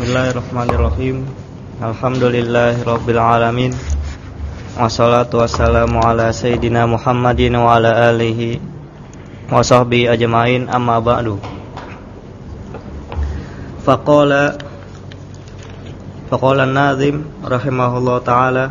Bismillahirrahmanirrahim. Alhamdulillahirabbil alamin. Wassalatu wassalamu ala sayyidina Muhammadin wa ala alihi wa sahbihi ajmain, amma ba'du. Faqala an-nazim rahimahullah ta'ala,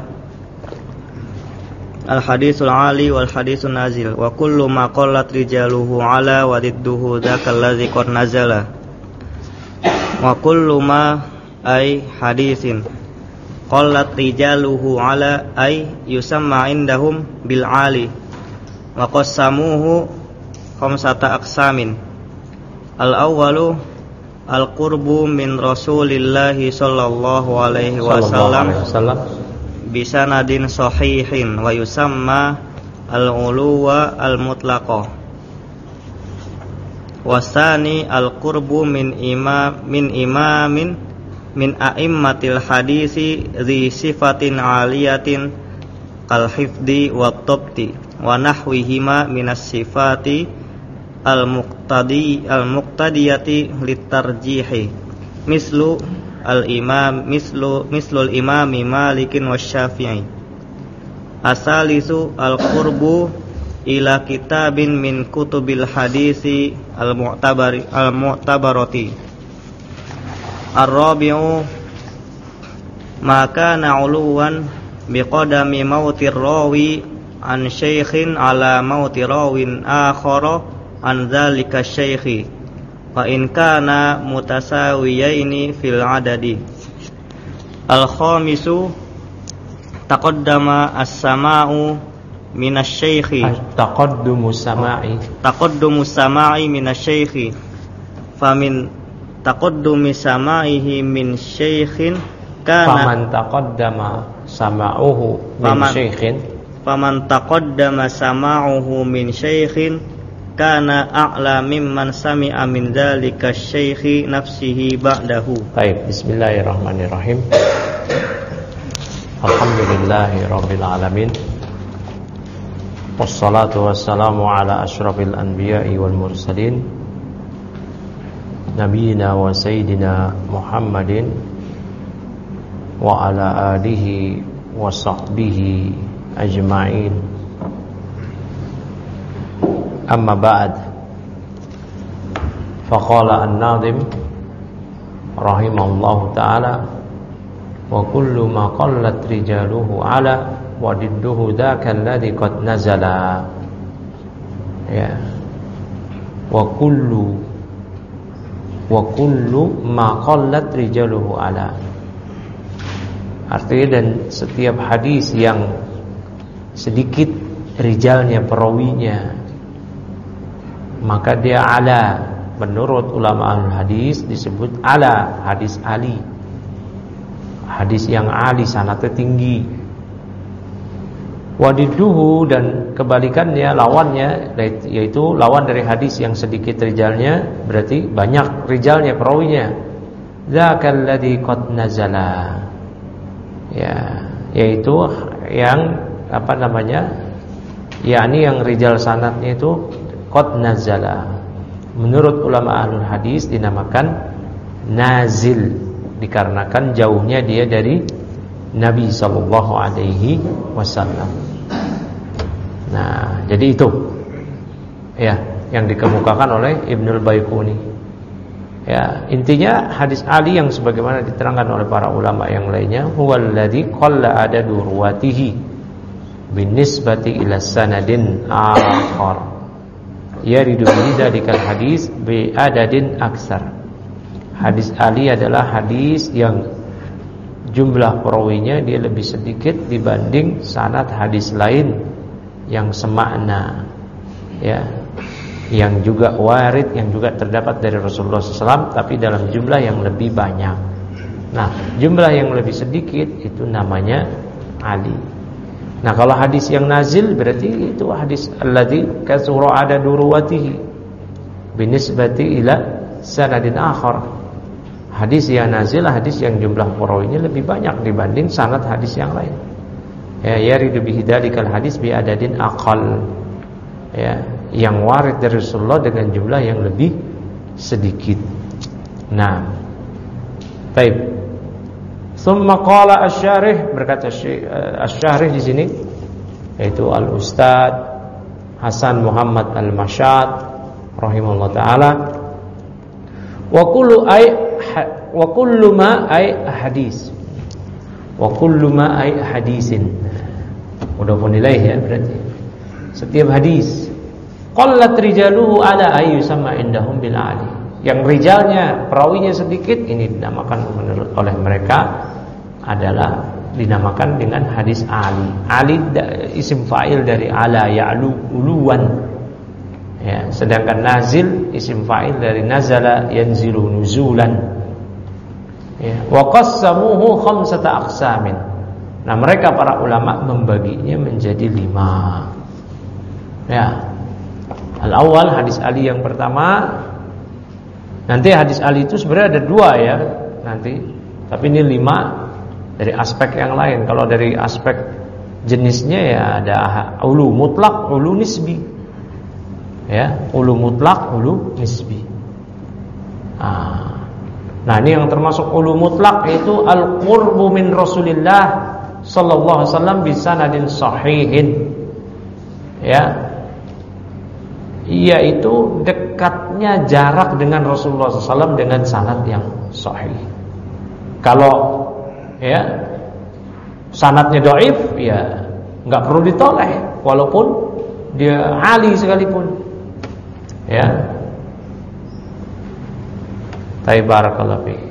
al-haditsul ali wal haditsun nazil wa kullu ma qallat rijaluhu ala wa didduhu dzakal ladzi qad nazala wa kullu ma ay haditsin qallat rijaluhu ala ay yusamma indahum bil ali wa qassamuhu khamsata aqsamin. Al awwalu al qurbu min rasulillahi sallallahu alaihi wasallam bisanadin sahihin wa yusamma al uluwa al mutlaqah. Wasani al qurbu min imamin min a'immatil hadisi dhi sifatin aliyatin kal hifdi wa tabti wa nahwihima minas sifati al muqtadiyati litarjihi mislul imami Malikin wasyafi'i. Asalisu al qurbu ila kitabin min kutubil hadisi al mu'tabarati. Ar-rabi'u ma kana uluwan biqadami mautir rawi an syaikhin ala mauti rawin akhara an dzalika syaikhi wa in kana mutasawiyaini fil adadi. Al-khamisu taqaddama as-sama'u minasyaikhi taqaddumus sama'i minasyaikhi famin taqaddumi sama'ihi min syaikhin kana faman taqaddama sama'uhu min syaikhin kana a'la mimman sami'a min dzalika syaikhi nafsihi ba'dahu. Baik, bismillahirrahmanirrahim. Alhamdulillahirabbil alamin. Wassalatu wassalamu ala asyrafil anbiya'i wal mursalin nabiyina wa sayyidina Muhammadin wa ala alihi wa sahbihi ajma'in. Amma ba'd. Faqala an-nazim rahimahullahu ta'ala wa kullu ma qallat rijaluhu ala wa didduhu dzaka alladzi qad nazala. Ya. Wa kullu ma qallat rijaluhu ala. Artinya, dan setiap hadis yang sedikit rijalnya, perawinya, maka dia ala. Menurut ulama al-hadis disebut ala, hadis ali. Hadis yang ali, sanadnya tinggi. Wadiduhu, dan kebalikannya, lawannya, yaitu lawan dari hadis yang sedikit rijalnya, berarti banyak rijalnya, perawinya. Dzakal ladzi qad nazala. Ya, yaitu yang yakni yang rijal sanadnya itu qad nazala. Menurut ulama ahlul hadis dinamakan nazil, dikarenakan jauhnya dia dari Nabi sallallahu alaihi wasallam. Nah, jadi itu ya yang dikemukakan oleh Ibnul Baiquni. Ya, intinya hadis Ali yang sebagaimana diterangkan oleh para ulama yang lainnya, huwallazi qalla adadu ruwatihi binisbati ila sanadin akhar yaridu bidzalikal hadis bi adadin aksar. Hadis Ali adalah hadis yang jumlah perawinya dia lebih sedikit dibanding sanad hadis lain yang semakna, ya, yang juga warid, yang juga terdapat dari Rasulullah SAW, tapi dalam jumlah yang lebih banyak. Nah, jumlah yang lebih sedikit itu namanya Ali. Nah, kalau hadis yang nazil berarti itu hadis alladzi kasura adadu ruwatihi binisbati ila sanadin akhar. Hadis yang nazil, hadis yang jumlah perawinya lebih banyak dibanding sanad hadis yang lain. Ya, yaridu bihidalikal hadis bi adadin aqal. Ya, yang warid dari Rasulullah dengan jumlah yang lebih sedikit. Nah, Baik. Tsumma qala asy-syarih, berkata asy-syarih di sini yaitu Al-Ustaz Hasan Muhammad Al-Mashad rahimahullah taala, wa kullu ma ay hadis. Wa kullu ma ay hadisin. Mudhafun ilaih ya, berarti setiap hadis qallat rijaluhu ala ay yusamma indahum bil ali. Yang rijalnya, perawinya sedikit, ini dinamakan menurut oleh mereka adalah dinamakan dengan hadis ali. Ali isim fa'il dari ala ya'lu uluwan. Ya, sedangkan nazil isim fa'il dari nazala yanzilu nuzulan. Ya, wa qassamuhu khamsata aqsamin. Nah, mereka para ulama membaginya menjadi 5. Ya. Al-awwal hadis Ali yang pertama. Nanti hadis Ali itu sebenarnya ada 2 ya nanti. Tapi ini 5 dari aspek yang lain. Kalau dari aspek jenisnya ya ada ulu mutlak, ulu nisbi. Ya, ulu mutlak, ulu nisbi. Nah, ini yang termasuk ulu mutlak yaitu al-qurbu min Rasulillah sallallahu alaihi wasallam bi sanadin sahihin. Ya. Yaitu dekatnya jarak dengan Rasulullah SAW dengan sanad yang sahih. Kalau ya sanadnya dhaif, ya nggak perlu ditoleh walaupun dia ali sekalipun. Ya. Barakallahu fiik.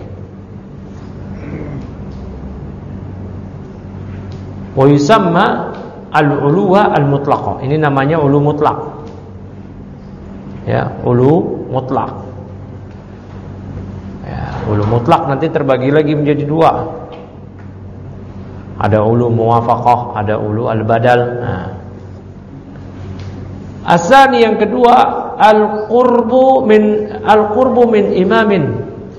Wa yusamma al-uluwa al-mutlaqah. Ini namanya ulu mutlak. Ya, ulu mutlak. Ya, ulu mutlak nanti terbagi lagi menjadi 2. Ada ulu muwafaqah, ada ulu al-badal. Nah. Asani yang kedua, al-qurbu min imamin.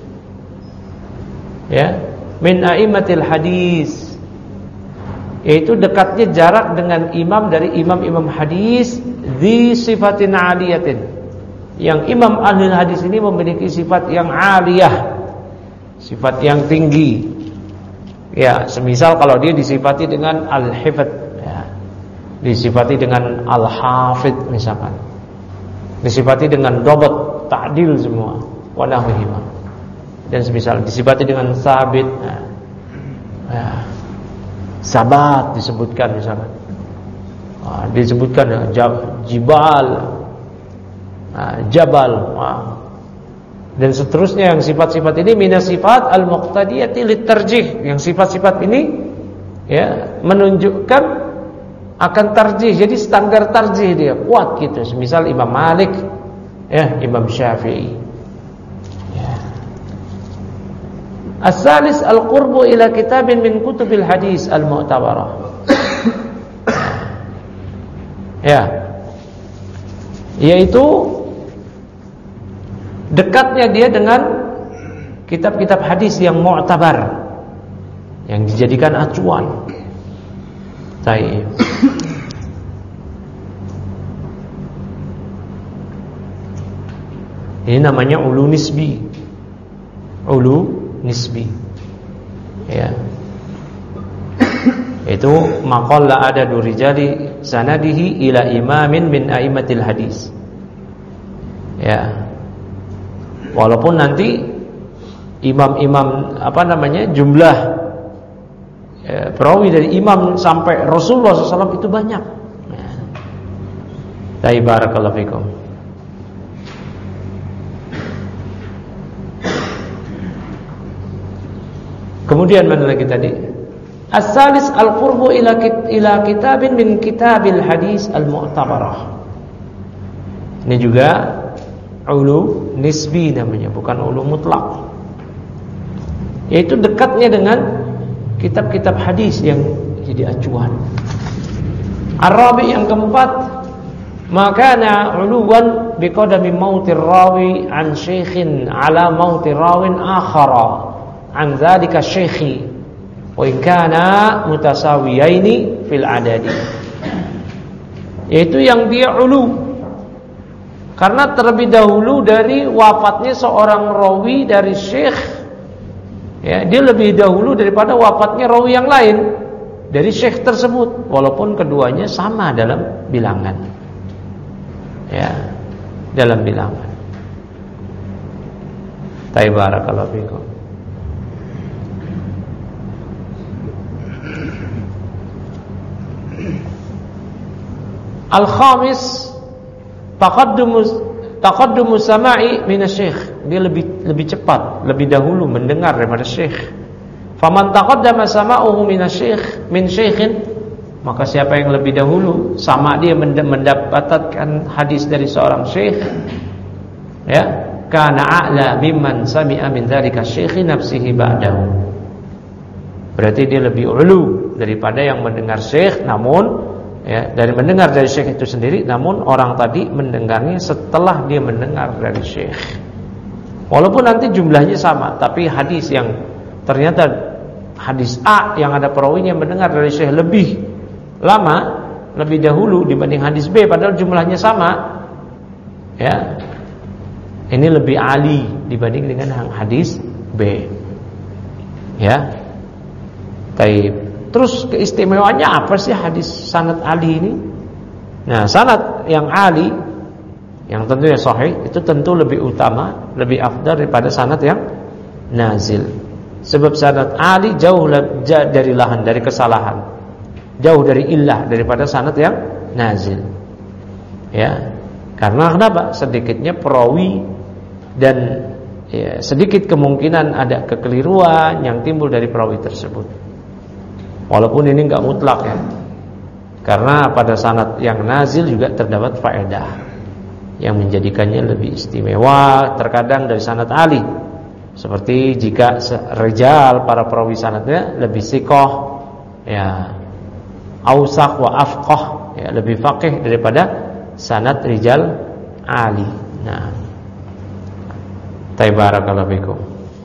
Ya, min a'immatil hadis. Yaitu dekatnya jarak dengan imam dari imam-imam hadis di sifatin aliyatin. Yang imam ahli hadis ini memiliki sifat yang aliyah, sifat yang tinggi. Ya, semisal kalau dia disifati dengan al-hifdz, ya, disifati dengan al-hafidh misalkan, disifati dengan dobot, ta'dil semua, wa nahwihima. Dan semisal disifati dengan sabit, ya, sabat disebutkan misalkan, disebutkan jibal, jabal, dan seterusnya. Yang sifat-sifat ini minas sifat al-muqtadiyati litarjih. Yang sifat-sifat ini ya menunjukkan akan tarjih. Jadi standar tarjih dia kuat gitu. Misal Imam Malik, ya, Imam Syafi'i. Ya. As-salis al-qurbu ila kitabin min kutubil hadis al-mu'tabarah. Ya. Yaitu dekatnya dia dengan kitab-kitab hadis yang mu'tabar, yang dijadikan acuan. Baik. Ini namanya ulu nisbi. Ulu nisbi. Ya. Itu maqalla adadu rijali sanadihi ila imamin min a'immatil hadis. Ya. Walaupun nanti imam-imam jumlah perawi dari imam sampai Rasulullah SAW itu banyak. Ya. Barakallahu fikum. Kemudian mana lagi tadi? As-salis al-qurbu ila kitabin min kitabil hadis al-mu'tabarah. Ini juga ulu nisbi namanya, bukan ulu mutlak. Yaitu dekatnya dengan kitab-kitab hadis yang jadi acuan. Ar-rabi yang keempat, makana uluwan biqadami mautir rawi an syekhin ala mautir rawin akhara an dzalika syekhi wa in kana mutasawiyaini fil adadi. Yaitu yang dia ulu karena terlebih dahulu dari wafatnya seorang rawi dari syekh Ya, dia lebih dahulu daripada wafatnya rawi yang lain dari syekh tersebut, walaupun keduanya sama dalam bilangan. Ya, dalam bilangan. Barakallahu fikum. Al-khamis taqaddumu sama'i minasy-syekh. Dia lebih cepat, lebih dahulu mendengar daripada syekh. Faman taqaddama sama'uhu minasy-syekh min syekhin, maka siapa yang lebih dahulu sama dia mendapatkan hadis dari seorang syekh, ya, kana a'la mimman sami'a min dzalika syekhi nafsihi ba'dahu. Berarti dia lebih ulu daripada yang mendengar syekh, namun ya, dari mendengar dari syekh itu sendiri, namun orang tadi mendengarnya setelah dia mendengar dari syekh. Walaupun nanti jumlahnya sama, tapi hadis yang ternyata hadis A yang ada perawinya mendengar dari syekh lebih lama, lebih dahulu dibanding hadis B padahal jumlahnya sama, ya, ini lebih ali dibanding dengan hadis B. Ya. Baik. Terus keistimewaannya apa sih hadis sanad ali ini? Nah, sanad yang ali, yang tentunya sahih, itu tentu lebih utama, lebih afdal daripada sanad yang nazil. Sebab sanad ali jauh dari lahan, dari kesalahan, jauh dari illah daripada sanad yang nazil. Ya, karena kenapa? Sedikitnya perawi dan ya, sedikit kemungkinan ada kekeliruan yang timbul dari perawi tersebut. Walaupun ini enggak mutlak ya. Karena pada sanad yang nazil juga terdapat faedah yang menjadikannya lebih istimewa terkadang dari sanad ali. Seperti jika rijal para perawi sanadnya lebih siqah, ya, ausaq wa afqah, ya, lebih faqih daripada sanad rijal ali. Nah, barakallahu fikum.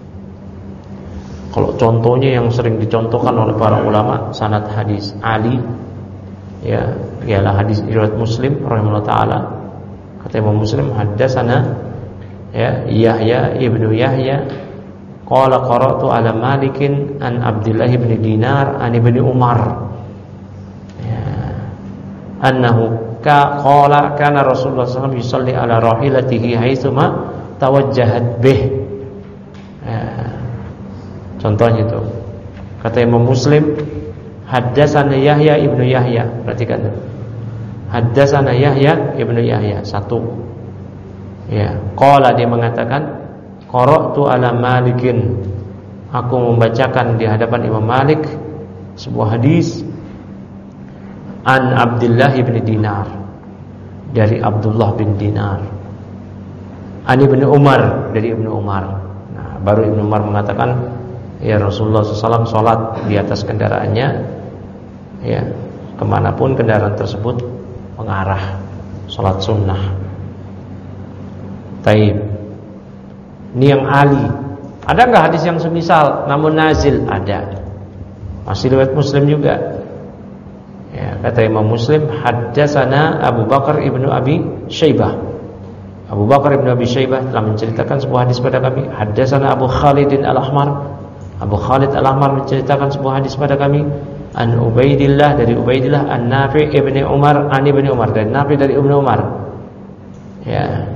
Kalau contohnya yang sering dicontohkan oleh para ulama sanad hadis ali, ya, ialah hadis riwayat Muslim rahimahullah taala. Kata Imam Muslim, haddatsana ya Yahya ibnu Yahya qala qara'tu ala Malikin an Abdullah bin Dinar an ibni Umar, ya, annahu qala kana Rasulullah sallallahu alaihi wasallam yusalli ala rahilatihi haitsuma tawajjahat bih. Ya. Contohnya itu kata Imam Muslim, haddatsana Yahya ibnu Yahya. Perhatikan tuh, haddatsana Yahya ibnu Yahya, satu. Ya, qala dia mengatakan, qara'tu ala Malikin, aku membacakan di hadapan Imam Malik sebuah hadis an Abdullah bin Dinar, dari Abdullah bin Dinar, an Ibnu Umar, dari Ibnu Umar. Nah, baru Ibnu Umar mengatakan, ya Rasulullah SAW sholat di atas kendaraannya, ya, kemanapun kendaraan tersebut mengarah, sholat sunnah. Taib. Ini yang ali. Ada nggak hadis yang semisal namun nazil? Ada. Masih riwayat Muslim juga. Ya, kata Imam Muslim, haddatsana Abu Bakar ibnu Abi Syaibah. Abu Bakar ibnu Abi Syaibah telah menceritakan sebuah hadis pada kami. Haddatsana Abu Khalidin Al-Ahmar. Abu Khalid Al-Ahmar menceritakan sebuah hadis pada kami, an Ubaidillah, dari Ubaidillah, an Nafi' ibni Umar, an ibni Umar, dari Nafi' dari Ibnu Umar. Ya.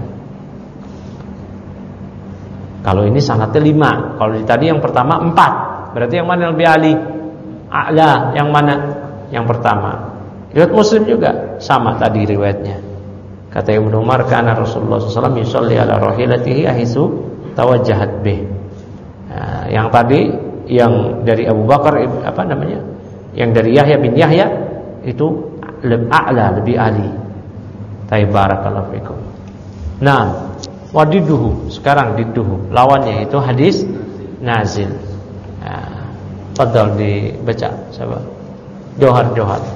Kalau ini sanadnya 5. Kalau tadi yang pertama 4. Berarti yang mana yang lebih ali? A'la, yang mana? Yang pertama. Riwayat Muslim juga sama tadi riwayatnya. Kata Ibnu Umar, kana Rasulullah SAW yusalli ala rahilatihi ahisu tawajjahat bih. Nah, yang tadi yang dari Abu Bakar apa namanya? Yang dari Yahya bin Yahya itu a'la, lebih ali. Barakallahu fikum. Nah, wadiduhu, sekarang diduhu, lawannya itu hadis nazil. Nah, fadhal dibaca coba. Johar.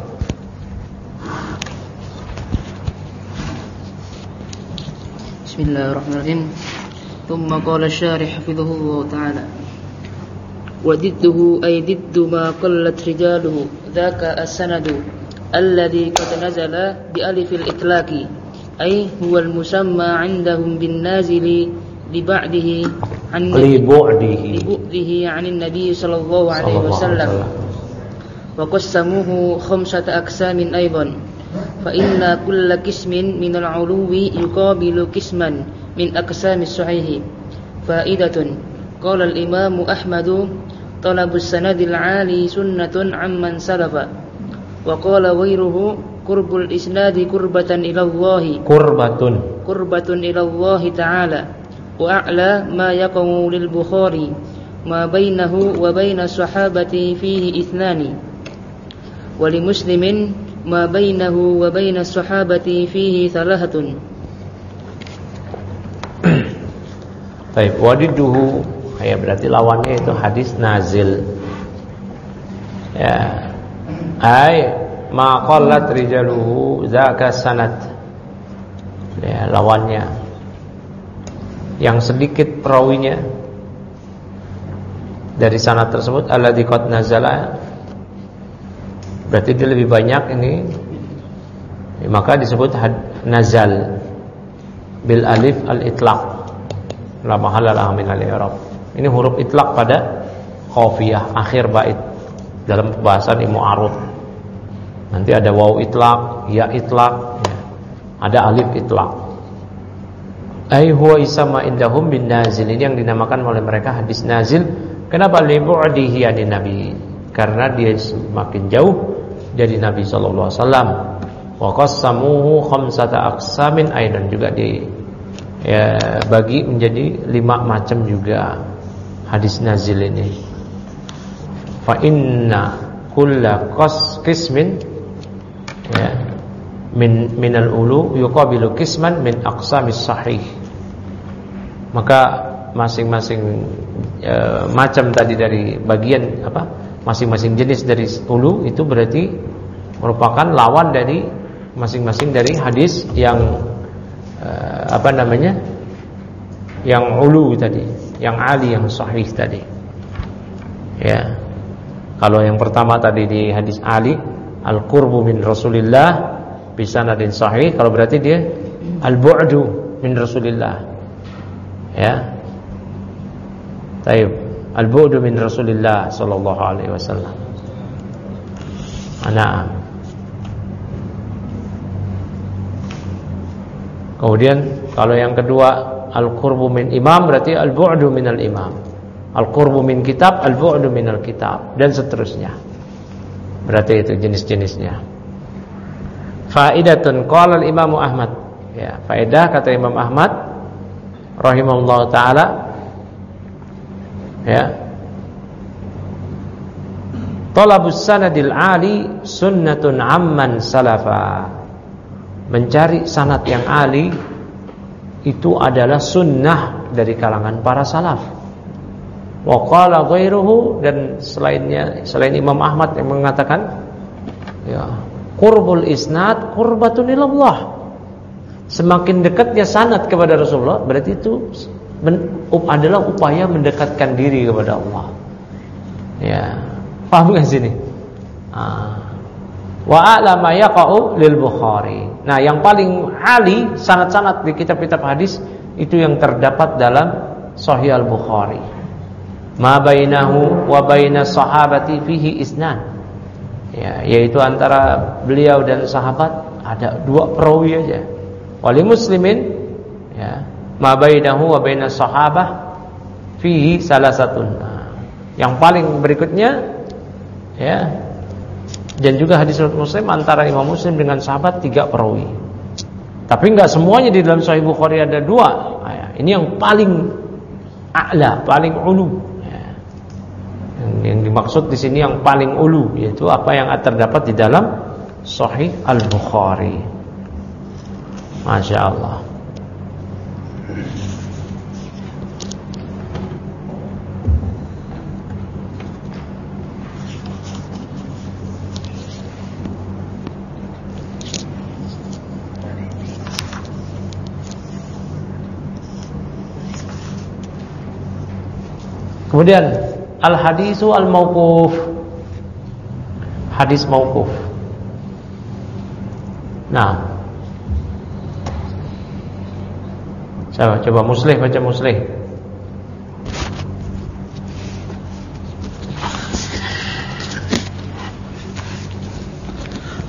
Bismillahirrahmanirrahim. ثم قال الشارح حفظه الله تعالى: وضده أي ضد ما قلت رجاله ذاك السند الذي قد نزل بألف الإطلاق أي هو المسمى عندهم بالنازل لبعده libu'dihi 'anil nabi sallallahu alaihi wasallam. Wa qassamuhu khamsata aqsamin aidan. Fa inna kulla qismin minal 'uluwi yuqabilu qisman min aqsamis sahih. Fa'idatun. Qala al-Imam Ahmad talabus sanadil 'ali sunnatun 'amman salafa. Wa qala ghairuhu qurbul isnadi qurbatan ila Allah. Qurbatun ila Allah ta'ala. Wa a'la ma yaqamu lil Bukhari ma bainahu wa baina sahabati fihi ithnani. Wa li Muslimin ma bainahu wa baina sahabati fihi thalathatun. Baik, wadiduhu ya berarti lawannya itu hadis nazil. Ya. Ai ma qallat rijaluhu zaka sanad. Ya, lawannya yang sedikit perawinya dari sanad tersebut alladzi qad nazala, berarti dia lebih banyak ini, maka disebut nazal bil alif al itlaq la mahalla lahu min al i'rab. Ini huruf itlaq pada qafiyah akhir bait dalam pembahasan ilmu arud. Nanti ada waw itlaq, ya itlaq, ya. Ada alif itlaq. Ai huwa isma indahum bin nazil, ini yang dinamakan oleh mereka hadis nazil. Kenapa? Li bu'dihi anin nabi, karena dia semakin jauh dari Nabi sallallahu alaihi wasallam. Wa qassamuhu khamsata aqsamin aidan, juga bagi menjadi 5 macam juga hadis nazil ini. Fa inna kulla qismin ya minal ulu yuqabilu qisman min aqsamis sahih. Maka masing-masing macam tadi dari bagian masing-masing jenis dari ulu itu berarti merupakan lawan dari masing-masing dari hadis yang yang ulu tadi, yang ali, yang sahih tadi. Ya. Kalau yang pertama tadi di hadis ali, al-qurbu min Rasulillah bi sanadin sahih, kalau berarti dia al-bu'du min Rasulillah. Ya. Taib, al-bu'du min Rasulillah sallallahu alaihi wasallam. Ana. Kemudian kalau yang kedua al-qurbu min imam, berarti al-bu'du minal imam. Al-qurbu min kitab, al-bu'du minal kitab, dan seterusnya. Berarti itu jenis-jenisnya. Faidatun qala al-Imam Ahmad. Ya, faedah kata Imam Ahmad rahimahullah taala, ya, talabus sanadil ali sunnatun amman salafa. Mencari sanad yang ali itu adalah sunnah dari kalangan para salaf. Wa qala ghairuhu, dan selain Imam Ahmad yang mengatakan, ya, qurbul isnad qurbatun ilallah. Semakin dekatnya sanad kepada Rasulullah, berarti itu adalah upaya mendekatkan diri kepada Allah. Ya, paham enggak sini? Wa a'lama yaqa'u lil Bukhari. Nah, yang paling ali sanad-sanad di kitab-kitab hadis itu yang terdapat dalam Sahih Al-Bukhari. Ma bainahu wa baina sahabati fihi isnan. Ya, yaitu antara beliau dan sahabat ada 2 perawi aja. Wali Muslimin, ya, ma bainahu wa baina sahabah fihi salasatun. Nah, yang paling berikutnya, ya, dan juga hadis Muslim antara Imam Muslim dengan sahabat 3 perawi. Tapi enggak semuanya di dalam Sahih Bukhari ada 2. Nah, ini yang paling a'la, paling ulu. Ya. Yang dimaksud di sini yang paling ulu, yaitu apa yang terdapat di dalam Sahih Al-Bukhari. Masya Allah. Kemudian al-hadisu al-mauquf, hadis mauquf. Nah, coba Muslih, baca Muslih.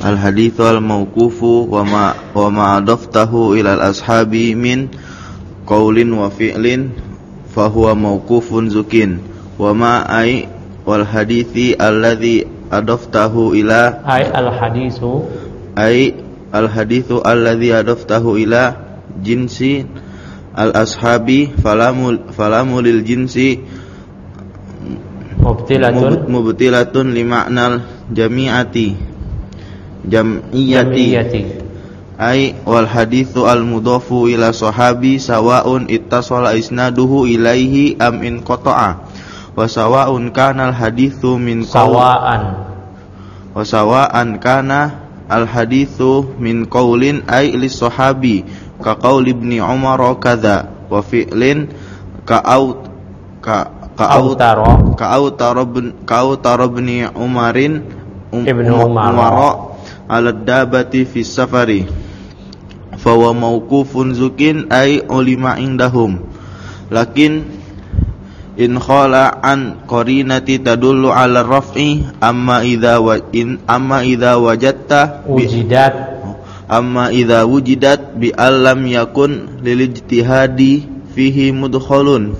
al-haditsu al-mauqufu wa ma adaftahu ila al-ashabi min qaulin wa fi'lin fa huwa mauqufun zukin wa ma ay wal hadithi alladhi adaftahu ila al-haditsu alladhi adaftahu ila jinsi al-ashabi falamu lil jinsi mubtilatun li ma'nal jamiyati ay wal haditsu al mudhafu ila sahabi sawa'un ittasala isnaduhu ilaihi am in qata'a wa sawa'un kana al haditsu min sawa'an kana al haditsu min qaulin ay lis sahabi ka qaul ibni Umar kadza wa fi'lin ka'autar ibni Umarin ala dabati fi safari fa wa mauqufun zukin ay ulima indahum lakin in khala an qarinati tadullu ala raf'i amma idza wujidat bi allam yakun lil ijtihadi fihi madkhulun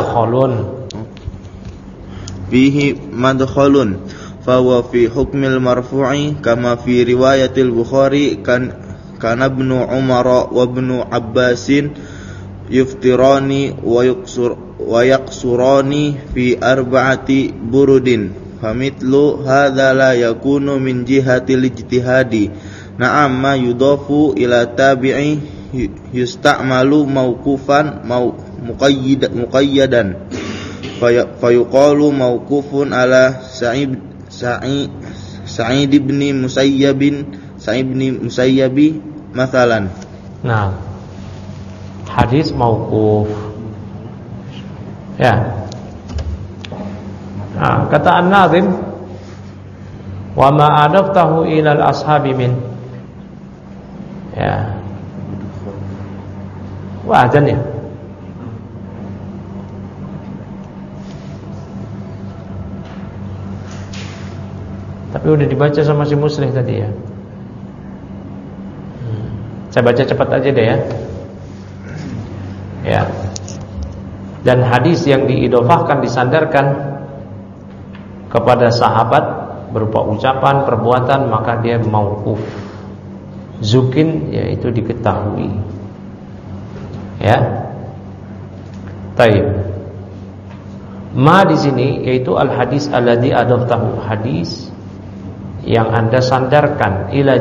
fa huwa fi hukmil marfu'i kama fi riwayatil Bukhari kana ibnu Umar wa ibnu Abbasin yuftirani wa yaqsurani fi arba'ati burudin famithlu hadza la yakunu min jihatil ijtihadi na'am ma yudafu ila tabi'i yusta'malu mauqufan muqayyadan fayuqalu mauqufun ala Sa'id ibn Musayyab masalan. Nah, hadis mauquf. Ya. Nah, kata An-Nazim wa ma adaftahu ila al-ashabi min. Ya. Wah, azan ya. Tapi udah dibaca sama si Muslih tadi ya. Saya baca cepat aja deh ya. Ya. Dan hadis yang diidofahkan disandarkan kepada sahabat berupa ucapan, perbuatan, maka dia mauquf. Zukin yaitu diketahui. Ya. Taib. Ma di sini yaitu al-hadis alladzi adaftahu, hadis yang Anda sandarkan ila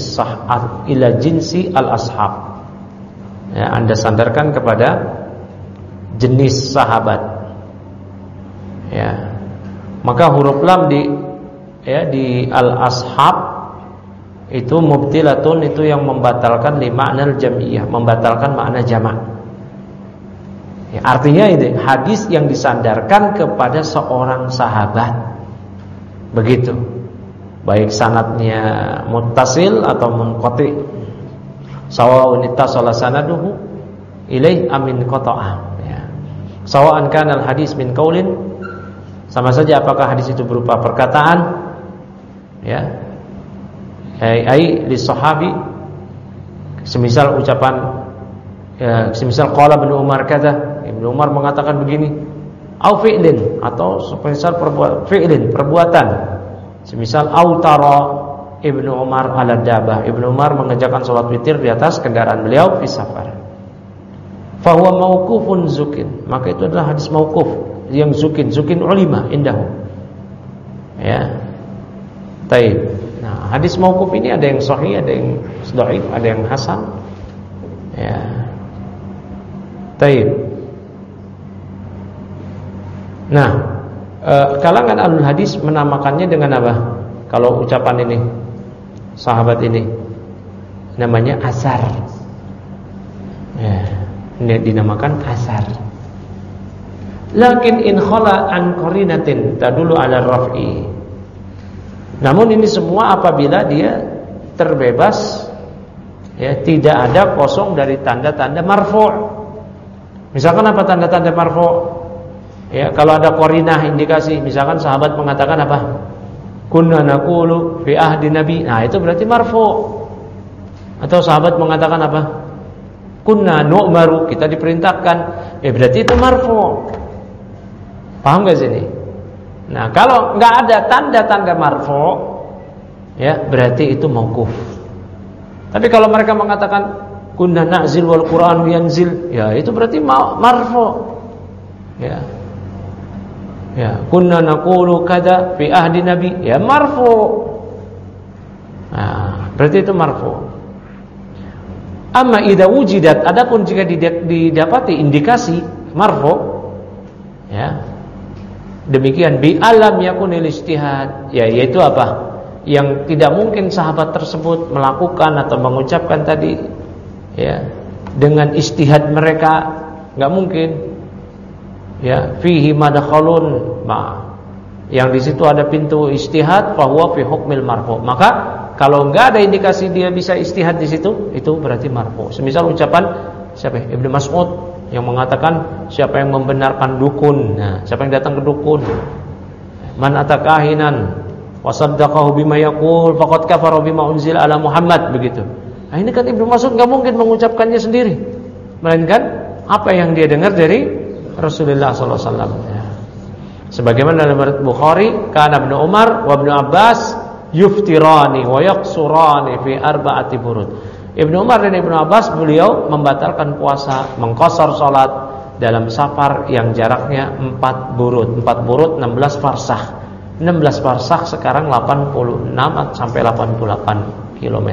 jinsi al-ashab. Ya, Anda sandarkan kepada jenis sahabat. Ya. Maka huruf lam di al-ashab itu mubtilatun, itu yang membatalkan li ma'nal jam'iyah, membatalkan makna jamak. Ya, artinya itu hadis yang disandarkan kepada seorang sahabat. Begitu. Baik sanadnya muttasil atau munqati. Sawa'un ittasala sanaduhu ilaih amin qata'ah. Ya. Sawa'an kana al-hadis min qaulin, sama saja apakah hadis itu berupa perkataan, ya, ai li sahabi, semisal ucapan, ya, semisal qala Ibnu Umar kadza, Ibnu Umar mengatakan begini, au fi'lin, atau semisal perbuatan, semisal autara Ibnu Umar ala dabah, Ibnu Umar mengerjakan salat witir di atas kendaraan beliau fi safar. Fa huwa mauqufun zukin, maka itu adalah hadis mauquf yang zukin ulima indahu. Ya. Taib. Nah, hadis mauquf ini ada yang sahih, ada yang dhaif, ada yang hasan. Ya. Taib. Nah, kalangan ahlul hadis menamakannya dengan apa? Kalau ucapan ini, sahabat ini, namanya asar. Ya, ini dinamakan asar. Lakin in khala an qarinatin tadullu ala raf'i. Namun ini semua apabila dia terbebas, ya, tidak ada kosong dari tanda-tanda marfu'. Misalkan apa tanda-tanda marfu'? Ya, kalau ada qarinah indikasi, misalkan sahabat mengatakan apa? kunna naqulu fi ahdi nabi. Nah, itu berarti marfu. Atau sahabat mengatakan apa? Kunna nu'maru, kita diperintahkan. Berarti itu marfu. Paham enggak sini? Nah, kalau enggak ada tanda-tanda marfu, ya, berarti itu mauquf. Tapi kalau mereka mengatakan kunna na'zil wal Qur'an yanzil, ya itu berarti marfu. Ya. Ya, kunna naqulu kada fi ahdi nabi, ya marfu. Nah, berarti itu marfu. Amma idza wujidat, adapun jika didapati indikasi marfu, ya. Demikian bi alam yakunil ijtihad, ya, yaitu apa? Yang tidak mungkin sahabat tersebut melakukan atau mengucapkan tadi, ya, dengan ijtihad mereka, enggak mungkin. Ya, fihi madkhalun, yang di situ ada pintu ijtihad, fa huwa fi hukmil marfu. Maka kalau enggak ada indikasi dia bisa ijtihad di situ, itu berarti marfu. Semisal ucapan siapa? Ibnu Mas'ud yang mengatakan siapa yang membenarkan dukun. Nah, siapa yang datang ke dukun? Man atakahinan wa saddaqahu bima yaqul faqad kafara bima unzila ala Muhammad, begitu. Nah, ini kan Ibnu Mas'ud enggak mungkin mengucapkannya sendiri, melainkan apa yang dia dengar dari Rasulullah sallallahu alaihi wasallam. Ya. Sebagaimana dalam riwayat Bukhari, kana Ibnu Umar wa Ibnu Abbas yuftirani wa yaqsurani fi arba'ati burud. Ibnu Umar dan Ibnu Abbas, beliau membatalkan puasa, mengqasar salat dalam safar yang jaraknya 4 burud. 4 burud 16 farsakh. 16 farsakh sekarang 86 sampai 88 km.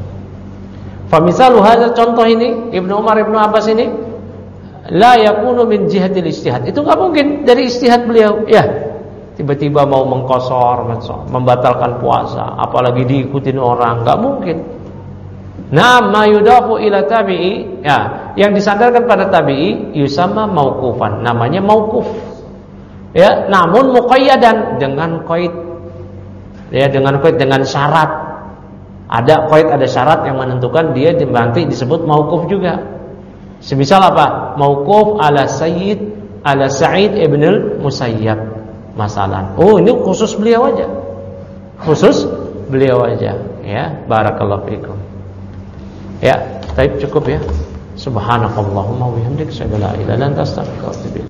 Fa misalu hadza, contoh ini Ibnu Umar Ibnu Abbas ini la yakunu min jihatil ijtihad. Itu enggak mungkin dari ijtihad beliau. Ya, tiba-tiba mau mengqasar, membatalkan puasa, apalagi diikutin orang, enggak mungkin. Nah, ma yudafu ila tabi'i, ya, yang disandarkan pada tabi'i yusamma mauqufan, namanya mauquf. Ya, namun muqayyadan dengan qaid. Ya, dengan qaid, dengan syarat. Ada qaid, ada syarat yang menentukan dia nanti disebut mauquf juga. Semisal apa? Mauquf ala Sa'id ibn al-Musayyab masalan. Oh, ini khusus beliau aja. Khusus beliau aja, ya. Barakallahu fikum. Ya, baik, cukup ya. Subhanakallahumma wa bihamdika asyhadu an la ilaha illa anta astaghfiruka wa atubu ilaik.